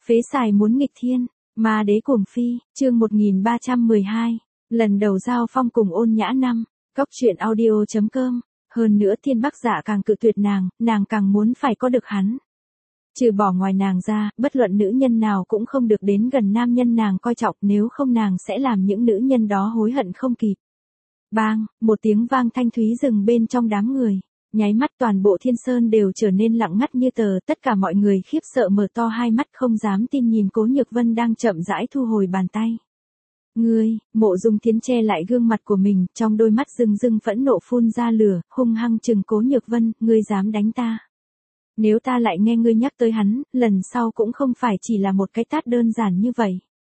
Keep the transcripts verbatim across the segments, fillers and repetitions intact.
Phế xài muốn nghịch thiên, ma đế cuồng phi, chương một nghìn ba trăm mười hai, lần đầu giao phong cùng Ôn Nhã năm, cóc truyện audio chấm com, hơn nữa Thiên Bắc Dạ càng cự tuyệt nàng, nàng càng muốn phải có được hắn. Trừ bỏ ngoài nàng ra, bất luận nữ nhân nào cũng không được đến gần nam nhân nàng coi trọng, nếu không nàng sẽ làm những nữ nhân đó hối hận không kịp. Bang, một tiếng vang thanh thúy rừng bên trong đám người. Nháy mắt toàn bộ Thiên Sơn đều trở nên lặng ngắt như tờ, tất cả mọi người khiếp sợ mở to hai mắt không dám tin nhìn Cố Nhược Vân đang chậm rãi thu hồi bàn tay. Ngươi, Mộ Dung Thiến che lại gương mặt của mình, trong đôi mắt rưng rưng phẫn nộ phun ra lửa, hung hăng trừng Cố Nhược Vân, ngươi dám đánh ta. Nếu ta lại nghe ngươi nhắc tới hắn, lần sau cũng không phải chỉ là một cái tát đơn giản như vậy.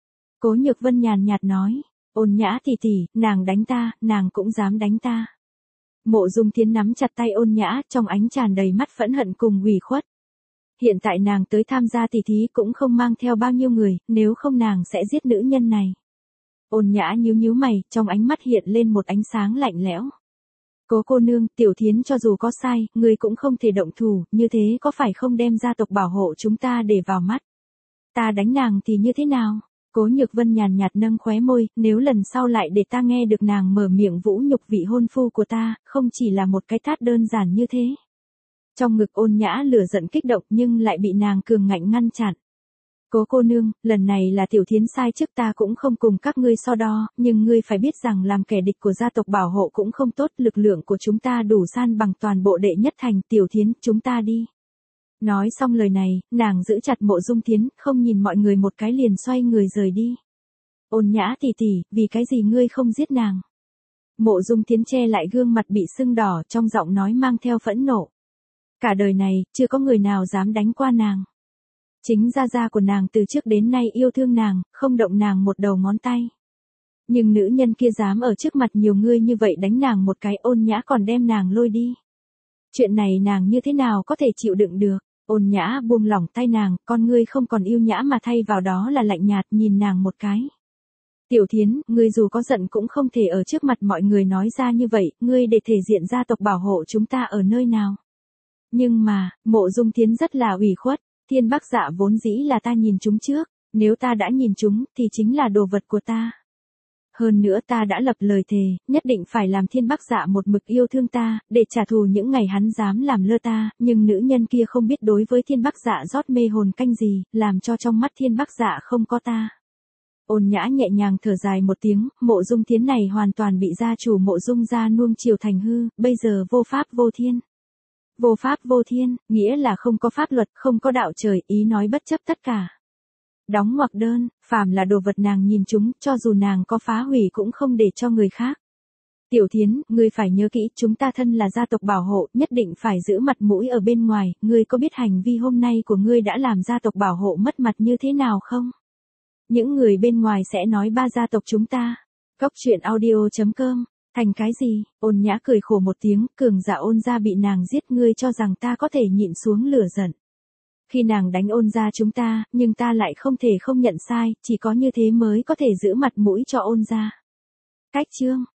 Cố Nhược Vân nhàn nhạt nói, Ôn Nhã tỷ tỷ, nàng đánh ta, nàng cũng dám đánh ta. Mộ Dung Thiến nắm chặt tay Ôn Nhã, trong ánh tràn đầy mắt phẫn hận cùng ủy khuất. Hiện tại nàng tới tham gia tỷ thí cũng không mang theo bao nhiêu người, nếu không nàng sẽ giết nữ nhân này. Ôn Nhã nhíu nhíu mày, trong ánh mắt hiện lên một ánh sáng lạnh lẽo. Cố cô nương, Tiểu Thiến cho dù có sai, người cũng không thể động thủ, như thế có phải không đem gia tộc bảo hộ chúng ta để vào mắt? Ta đánh nàng thì như thế nào? Cố Nhược Vân nhàn nhạt nâng khóe môi, nếu lần sau lại để ta nghe được nàng mở miệng vũ nhục vị hôn phu của ta, không chỉ là một cái tát đơn giản như thế. Trong ngực Ôn Nhã lửa giận kích động nhưng lại bị nàng cường ngạnh ngăn chặn. Cố cô nương, lần này là Tiểu Thiến sai trước, ta cũng không cùng các ngươi so đo, nhưng ngươi phải biết rằng làm kẻ địch của gia tộc bảo hộ cũng không tốt, lực lượng của chúng ta đủ san bằng toàn bộ đệ nhất thành. Tiểu Thiến, chúng ta đi. Nói xong lời này, nàng giữ chặt Mộ Dung Thiến, không nhìn mọi người một cái liền xoay người rời đi. Ôn Nhã tỷ tỷ, vì cái gì ngươi không giết nàng? Mộ Dung Thiến che lại gương mặt bị sưng đỏ, trong giọng nói mang theo phẫn nộ. Cả đời này, chưa có người nào dám đánh qua nàng. Chính gia gia của nàng từ trước đến nay yêu thương nàng, không động nàng một đầu ngón tay. Nhưng nữ nhân kia dám ở trước mặt nhiều người như vậy đánh nàng một cái, Ôn Nhã còn đem nàng lôi đi. Chuyện này nàng như thế nào có thể chịu đựng được? Ôn Nhã buông lỏng tay nàng, con ngươi không còn yêu nhã mà thay vào đó là lạnh nhạt, nhìn nàng một cái. Tiểu Thiến, ngươi dù có giận cũng không thể ở trước mặt mọi người nói ra như vậy, ngươi để thể diện gia tộc bảo hộ chúng ta ở nơi nào? Nhưng mà, Mộ Dung Thiến rất là ủy khuất, Thiên Bắc Dạ vốn dĩ là ta nhìn chúng trước, nếu ta đã nhìn chúng thì chính là đồ vật của ta. Hơn nữa ta đã lập lời thề, nhất định phải làm Thiên Bắc Dạ một mực yêu thương ta, để trả thù những ngày hắn dám làm lơ ta, nhưng nữ nhân kia không biết đối với Thiên Bắc Dạ rót mê hồn canh gì, làm cho trong mắt Thiên Bắc Dạ không có ta. Ôn Nhã nhẹ nhàng thở dài một tiếng, Mộ Dung Thiến này hoàn toàn bị gia chủ Mộ Dung gia nuông chiều thành hư, bây giờ vô pháp vô thiên. Vô pháp vô thiên, nghĩa là không có pháp luật, không có đạo trời, ý nói bất chấp tất cả. Đóng ngoặc đơn, phàm là đồ vật nàng nhìn chúng, cho dù nàng có phá hủy cũng không để cho người khác. Tiểu Thiến, ngươi phải nhớ kỹ, chúng ta thân là gia tộc bảo hộ, nhất định phải giữ mặt mũi ở bên ngoài, ngươi có biết hành vi hôm nay của ngươi đã làm gia tộc bảo hộ mất mặt như thế nào không? Những người bên ngoài sẽ nói ba gia tộc chúng ta. Cóc truyện audio chấm com, thành cái gì? Ôn Nhã cười khổ một tiếng, cường giả Ôn gia bị nàng giết, ngươi cho rằng ta có thể nhịn xuống lửa giận. Khi nàng đánh Ôn gia chúng ta, nhưng ta lại không thể không nhận sai, chỉ có như thế mới có thể giữ mặt mũi cho Ôn gia. Cách chương